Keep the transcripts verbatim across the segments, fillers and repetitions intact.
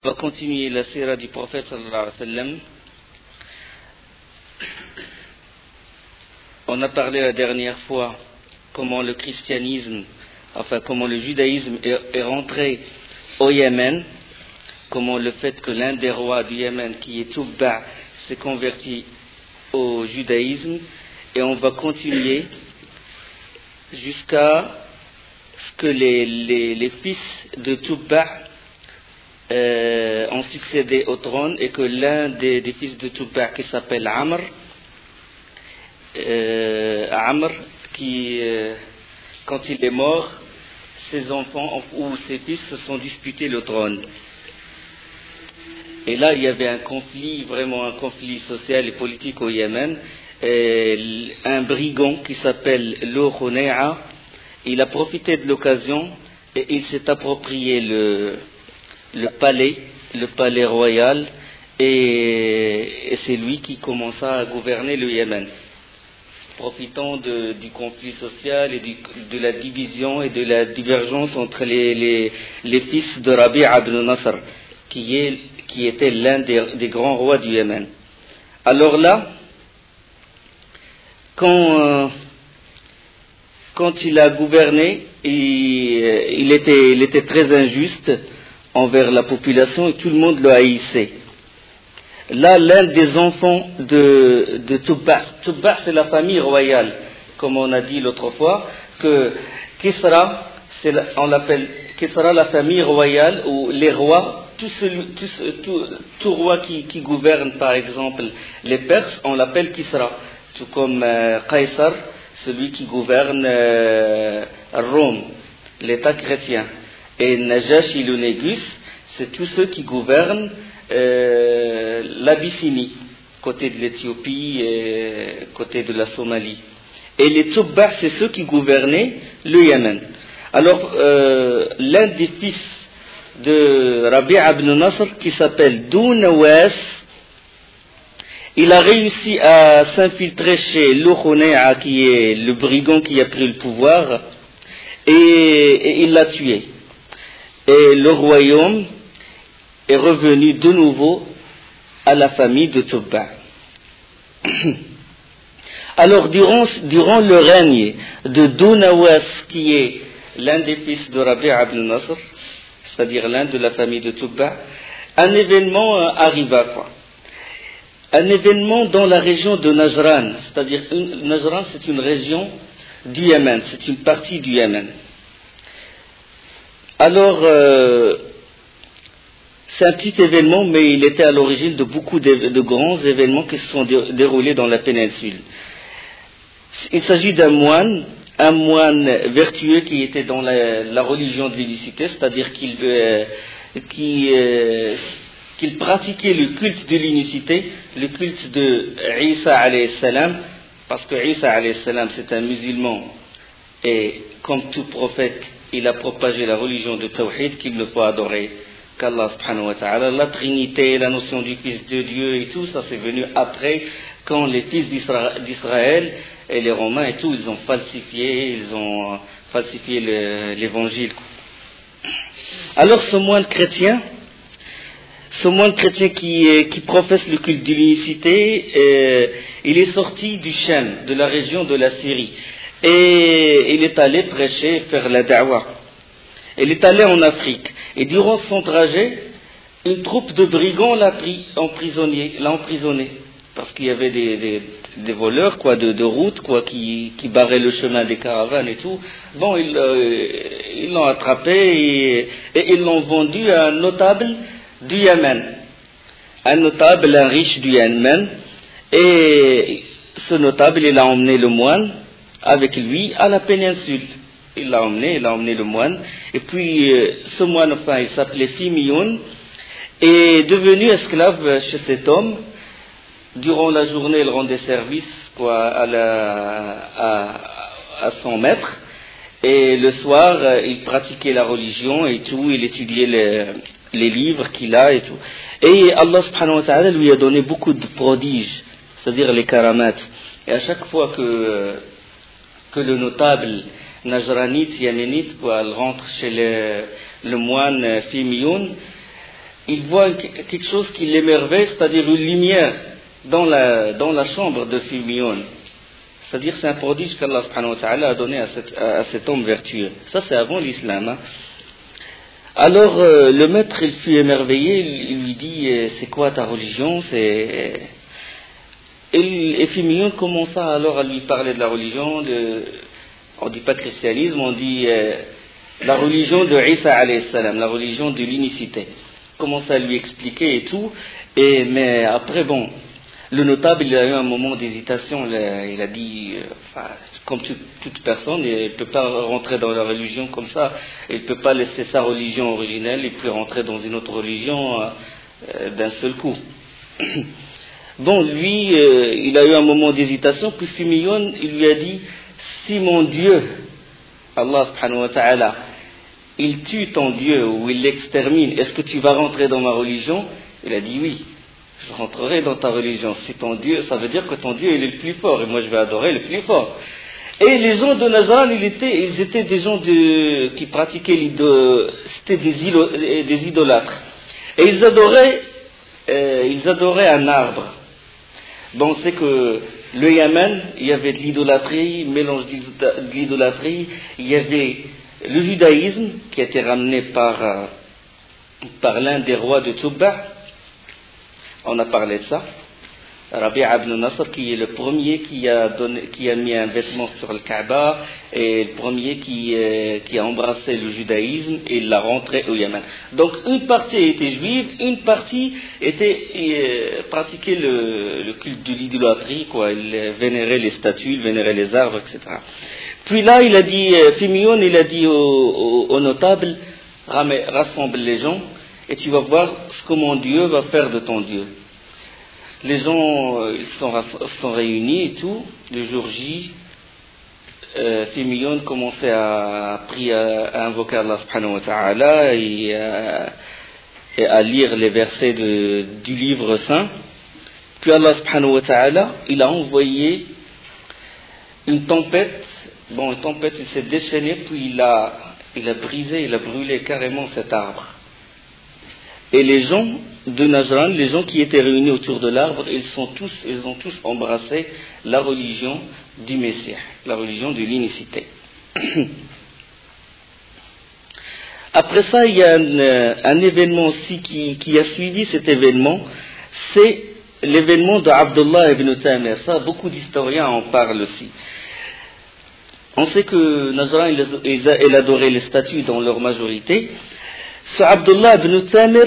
On va continuer la sira du prophète sallallahu alayhi wa sallam. On a parlé la dernière fois comment le christianisme, enfin comment le judaïsme est, est rentré au Yémen, comment le fait que l'un des rois du Yémen, qui est Tubba, s'est converti au judaïsme, et on va continuer jusqu'à ce que les, les, les fils de Tubba Euh, ont succédé au trône et que l'un des, des fils de Tubba qui s'appelle Amr, euh, Amr qui, euh, quand il est mort, ses enfants ou ses fils se sont disputés le trône. Et là, il y avait un conflit, vraiment un conflit social et politique au Yémen. Et un brigand qui s'appelle Lo Khouna'a, il a profité de l'occasion et il s'est approprié le le palais, le palais royal, et, et c'est lui qui commença à gouverner le Yémen, profitant de, du conflit social et du, de la division et de la divergence entre les, les, les fils de Rabi'a ibn Nasr, qui, est, qui était l'un des, des grands rois du Yémen. Alors là, quand, euh, quand il a gouverné, il, il, était, il était très injuste envers la population et tout le monde le haïssait. Là, l'un des enfants de, de Tubba, Tubba c'est la famille royale, comme on a dit l'autre fois, que Kisra, c'est la, on l'appelle Kisra la famille royale, où les rois, tout, celui, tout, tout, tout roi qui, qui gouverne par exemple les Perses, on l'appelle Kisra, tout comme euh, Qaysar, celui qui gouverne euh, Rome, l'État chrétien. Et Najashi le Négus, c'est tous ceux qui gouvernent euh, l'Abyssinie, côté de l'Éthiopie et côté de la Somalie. Et les Tubba, c'est ceux qui gouvernaient le Yémen. Alors, euh, l'un des fils de Rabi'a ibn Nasr, qui s'appelle Dounawas, il a réussi à s'infiltrer chez Lo Khouna'a, qui est le brigand qui a pris le pouvoir, et, et il l'a tué. Et le royaume est revenu de nouveau à la famille de Tubba. Alors, durant, durant le règne de Dounawas, qui est l'un des fils de Rabi'a ibn Nasr, c'est-à-dire l'un de la famille de Tubba, un événement euh, arriva, quoi. Un événement dans la région de Najran, c'est-à-dire une, Najran, c'est une région du Yémen, c'est une partie du Yémen. Alors, euh, c'est un petit événement, mais il était à l'origine de beaucoup de, de grands événements qui se sont dé, déroulés dans la péninsule. Il s'agit d'un moine, un moine vertueux qui était dans la, la religion de l'unicité, c'est-à-dire qu'il, euh, qui, euh, qu'il pratiquait le culte de l'unicité, le culte de Isa alayhi salam, parce que Isa alayhi salam c'est un musulman, et comme tout prophète, il a propagé la religion de Tawhid, qu'il ne faut adorer qu'Allah subhanahu wa ta'ala. La Trinité, la notion du Fils de Dieu et tout, ça c'est venu après, quand les fils d'Isra- d'Israël et les Romains et tout, ils ont falsifié, ils ont falsifié le, l'évangile. Alors ce moine chrétien, ce moine chrétien qui, qui professe le culte de l'unicité, euh, il est sorti du Shem, de la région de la Syrie. Et il est allé prêcher, faire la da'wah. Il est allé en Afrique. Et durant son trajet, une troupe de brigands l'a pris en prisonnier, l'a emprisonné. Parce qu'il y avait des, des, des voleurs, quoi, de, de route, quoi, qui, qui barraient le chemin des caravanes et tout. Bon, ils, euh, ils l'ont attrapé et, et ils l'ont vendu à un notable du Yémen. Un notable, un riche du Yémen. Et ce notable, il a emmené le moine avec lui à la péninsule. Il l'a emmené, il a emmené le moine. Et puis, euh, ce moine, enfin, il s'appelait Fimion, est devenu esclave chez cet homme. Durant la journée, il rendait service, quoi, à, la, à, à son maître. Et le soir, euh, il pratiquait la religion et tout, il étudiait les, les livres qu'il a et tout. Et Allah subhanahu wa ta'ala lui a donné beaucoup de prodiges, c'est-à-dire les karamat. Et à chaque fois que que le notable najranite, yéménite, quoi, elle rentre chez le, le moine Fimion, il voit quelque chose qui l'émerveille, c'est-à-dire une lumière dans la, dans la chambre de Firmion. C'est-à-dire c'est un prodige qu'Allah subhanahu wa ta'ala a donné à, cette, à, à cet homme vertueux. Ça c'est avant l'islam. Hein. Alors euh, le maître il fut émerveillé, il lui dit euh, c'est quoi ta religion c'est... Et, et Firmion commença alors à lui parler de la religion, de, on ne dit pas christianisme, on dit euh, la religion de Isa alayhi salam, la religion de l'unicité. Il commença à lui expliquer et tout, et, mais après bon, le notable il a eu un moment d'hésitation, il a, il a dit, euh, enfin, comme toute, toute personne, il ne peut pas rentrer dans la religion comme ça, il ne peut pas laisser sa religion originelle et puis rentrer dans une autre religion euh, d'un seul coup. Bon, lui, euh, il a eu un moment d'hésitation, puis Firmion, il lui a dit, si mon Dieu, Allah subhanahu wa ta'ala, il tue ton Dieu ou il l'extermine, est-ce que tu vas rentrer dans ma religion? Il a dit oui, je rentrerai dans ta religion. Si ton Dieu, ça veut dire que ton Dieu il est le plus fort, et moi je vais adorer le plus fort. Et les gens de Najran, ils étaient, ils étaient des gens de, qui pratiquaient l'idolâtrie, c'était des, ilo, des idolâtres. Et ils adoraient, euh, ils adoraient un arbre. Bon, c'est que le Yémen, il y avait de l'idolâtrie, mélange de l'idolâtrie, il y avait le judaïsme qui a été ramené par, euh, par l'un des rois de Touba. On a parlé de ça. Rabi'a ibn Nasr, qui est le premier qui a, donné, qui a mis un vêtement sur le Kaaba, et le premier qui, euh, qui a embrassé le judaïsme et l'a rentré au Yémen. Donc une partie était juive, une partie était euh, pratiquait le, le culte de l'idolâtrie, quoi. Il vénérait les statues, il vénérait les arbres, et cetera. Puis là, il a dit, euh, Firmion, il a dit aux au, au notables, rassemble les gens, et tu vas voir ce que mon Dieu va faire de ton Dieu. Les gens ils sont, sont réunis et tout. Le jour J, euh, Firmion commençait à, à prier, à, à invoquer Allah subhanahu wa ta'ala et, à, et à lire les versets de, du livre saint. Puis Allah subhanahu wa ta'ala, il a envoyé une tempête. Bon, une tempête, il s'est déchaîné, puis il a, il a brisé, il a brûlé carrément cet arbre. Et les gens de Najran, les gens qui étaient réunis autour de l'arbre, ils, sont tous, ils ont tous embrassé la religion du Messie, la religion de l'unicité. Après ça, il y a un, un événement aussi qui, qui a suivi cet événement, c'est l'événement d'Abdullah ibn Tamir. Ça, beaucoup d'historiens en parlent aussi. On sait que Najran, il adorait les statues dans leur majorité. Ce Abdullah ibn Tamir,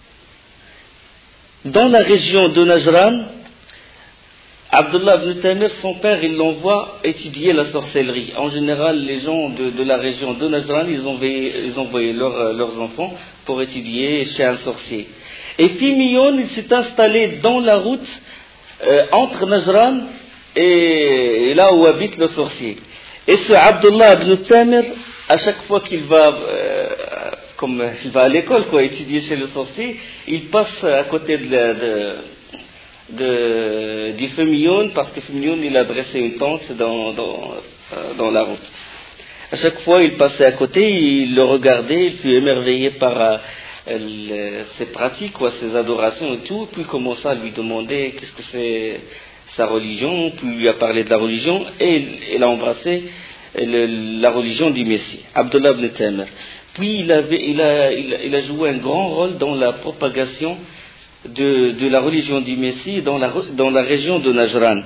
dans la région de Najran, Abdullah ibn Tamir, son père, il l'envoie étudier la sorcellerie. En général, les gens de, de la région de Najran, ils envoyaient, ils envoyaient leur, leurs enfants pour étudier chez un sorcier. Et Firmion, il s'est installé dans la route euh, entre Najran et, et là où habite le sorcier. Et ce Abdullah ibn Tamir, à chaque fois qu'il va... Euh, comme il va à l'école, quoi, étudier chez le sorcier, il passe à côté de, la, de, de, du Firmion, parce que Firmion, il a dressé une tente dans, dans, dans la route. À chaque fois, il passait à côté, il le regardait, il fut émerveillé par euh, le, ses pratiques, quoi, ses adorations et tout, puis il commença à lui demander qu'est-ce que c'est sa religion, puis il lui a parlé de la religion, et il a embrassé le, la religion du Messie, Abdullah ibn Tamir. Puis il, avait, il, a, il, a, il a joué un grand rôle dans la propagation de, de la religion du Messie dans la, dans la région de Najran.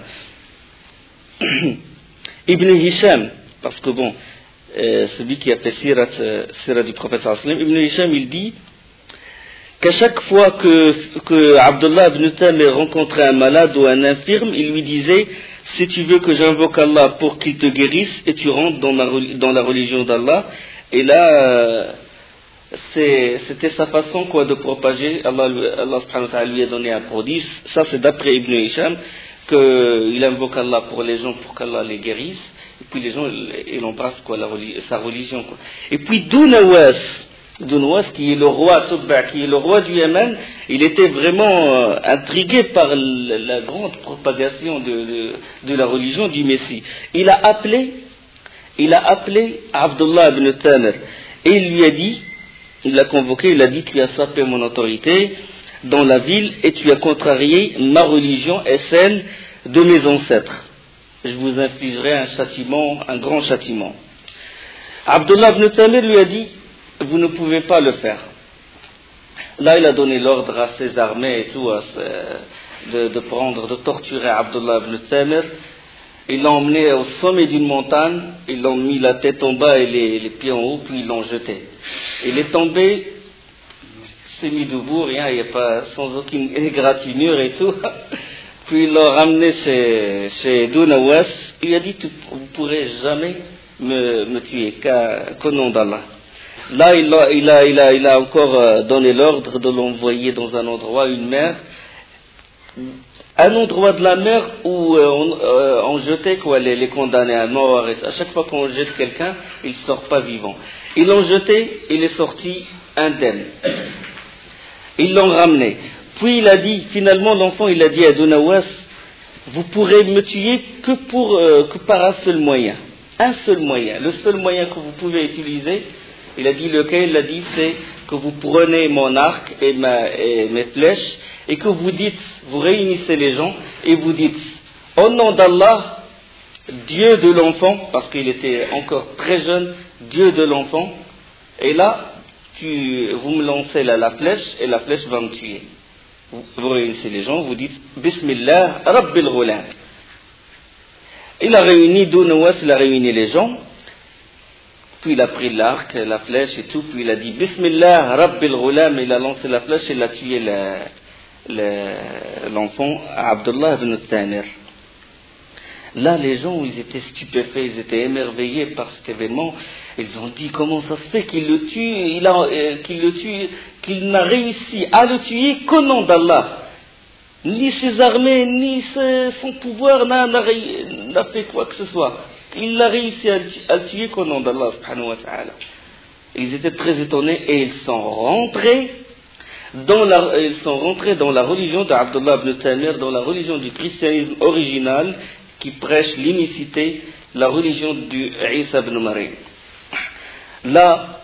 Ibn Hisham, parce que bon, euh, celui qui a fait Sirat, euh, Sirat du prophète sallam, Ibn Hisham, il dit qu'à chaque fois que, que Abdullah ibn Tamir rencontrait un malade ou un infirme, il lui disait « Si tu veux que j'invoque Allah pour qu'il te guérisse, et tu rentres dans, ma, dans la religion d'Allah », et là, c'est, c'était sa façon, quoi, de propager. Allah, Allah subhanahu wa ta'ala lui a donné un prodige. Ça, c'est d'après Ibn Hisham, qu'il invoque Allah pour les gens, pour qu'Allah les guérisse. Et puis les gens, ils embrassent, quoi, la, sa religion, quoi. Et puis Dounawas, Dounawas, qui est le roi Tubba, qui est le roi du Yémen, il était vraiment euh, intrigué par la, la grande propagation de, de, de la religion du Messie. Il a appelé Il a appelé Abdullah ibn Tamir et il lui a dit il l'a convoqué, il a dit, tu as sapé mon autorité dans la ville et tu as contrarié ma religion et celle de mes ancêtres. Je vous infligerai un châtiment, un grand châtiment. Abdullah ibn Tamir lui a dit, vous ne pouvez pas le faire. Là, il a donné l'ordre à ses armées et tout, à ce, de, de prendre, de torturer Abdullah ibn Tamir. Ils l'ont emmené au sommet d'une montagne, ils l'ont mis la tête en bas et les, les pieds en haut, puis ils l'ont jeté. Il est tombé, s'est mis debout, rien, il n'y a pas, sans aucune égratignure et tout. Puis il l'a ramené chez, chez Dounawas, il lui a dit, vous ne pourrez jamais me, me tuer, qu'au nom d'Allah. Là, il a, il, a, il, a, il a encore donné l'ordre de l'envoyer dans un endroit, une mer, un endroit de la mer où euh, on, euh, on jetait quoi, les, les condamnés à mort. Et à chaque fois qu'on jette quelqu'un, il ne sort pas vivant. Ils l'ont jeté, il est sorti indemne. Ils l'ont ramené. Puis il a dit, finalement l'enfant, il a dit à Dounawas, vous pourrez me tuer que, pour, euh, que par un seul moyen. Un seul moyen. Le seul moyen que vous pouvez utiliser, il a dit lequel, il a dit c'est que vous prenez mon arc et, ma, et mes flèches et que vous dites, vous réunissez les gens et vous dites, au nom d'Allah, Dieu de l'enfant, parce qu'il était encore très jeune, Dieu de l'enfant, et là, tu, vous me lancez la, la flèche et la flèche va me tuer. Vous, vous réunissez les gens, vous dites, Bismillah, Rabbil Ghulam. Il a réuni, Dounawas, il a réuni les gens. Puis il a pris l'arc, la flèche et tout, puis il a dit Bismillah, Rabbil Ghulam, il a lancé la flèche et il a tué le, le, l'enfant Abdullah ibn Tamir. Là, les gens, ils étaient stupéfaits, ils étaient émerveillés par cet événement. Ils ont dit comment ça se fait qu'il le tue, il a, euh, qu'il le tue, qu'il n'a réussi à le tuer qu'au nom d'Allah. Ni ses armées, ni ses, son pouvoir n'a, n'a, n'a fait quoi que ce soit. Il a réussi à, à le tuer qu'au nom d'Allah subhanahu wa ta'ala. Ils étaient très étonnés et ils sont rentrés dans la, ils sont rentrés dans la religion d'Abdullah ibn Tamir, dans la religion du christianisme original qui prêche l'unicité, la religion du Isa ibn Maryam. Là,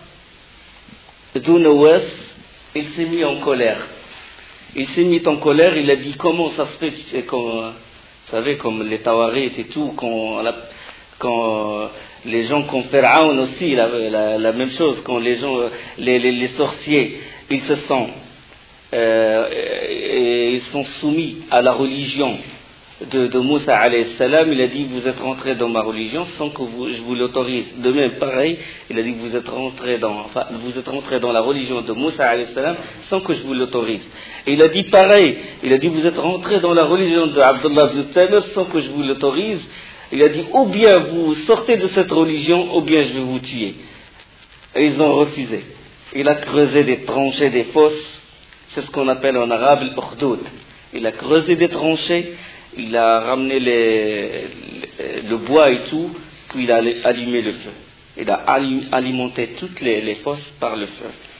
Dounawas, il s'est mis en colère. Il s'est mis en colère, il a dit comment ça se fait, tu sais, comme, vous savez, comme les Tawarites et tout, quand la, quand les gens comme Pharaon aussi, la, la, la même chose, quand les gens, les, les, les sorciers, ils se sont, euh, et, ils sont soumis à la religion de, de Moussa alayhi salam, il a dit vous êtes rentrés dans ma religion sans que vous, je vous l'autorise. De même, pareil, il a dit vous êtes rentrés dans, enfin, vous êtes rentrés dans la religion de Moussa alayhi salam sans que je vous l'autorise. Et il a dit pareil, il a dit vous êtes rentrés dans la religion de Abdullah ibn Tamir sans que je vous l'autorise. Il a dit, ou bien vous sortez de cette religion, ou bien je vais vous tuer. Et ils ont refusé. Il a creusé des tranchées, des fosses. C'est ce qu'on appelle en arabe l'ukhdoud. Il a creusé des tranchées, il a ramené les, les, le bois et tout, puis il a allumé le feu. Il a alimenté toutes les, les fosses par le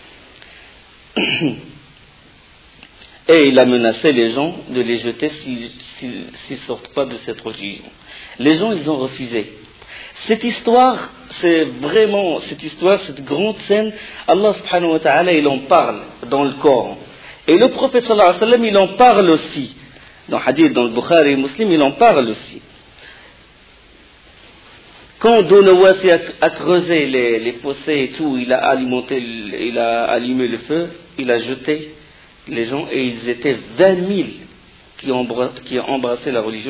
feu. Et il a menacé les gens de les jeter s'ils ne sortent pas de cette religion. Les gens, ils ont refusé. Cette histoire, c'est vraiment, cette histoire, cette grande scène, Allah subhanahu wa ta'ala, il en parle dans le Coran. Et le prophète sallallahu alayhi wa sallam, il en parle aussi. Dans le hadith, dans le Bukhari et Muslim, il en parle aussi. Quand Dounawas a, a creusé les, les fossés et tout, il a alimenté, il a allumé le feu, il a jeté les gens, et ils étaient vingt mille qui ont embrassé la religion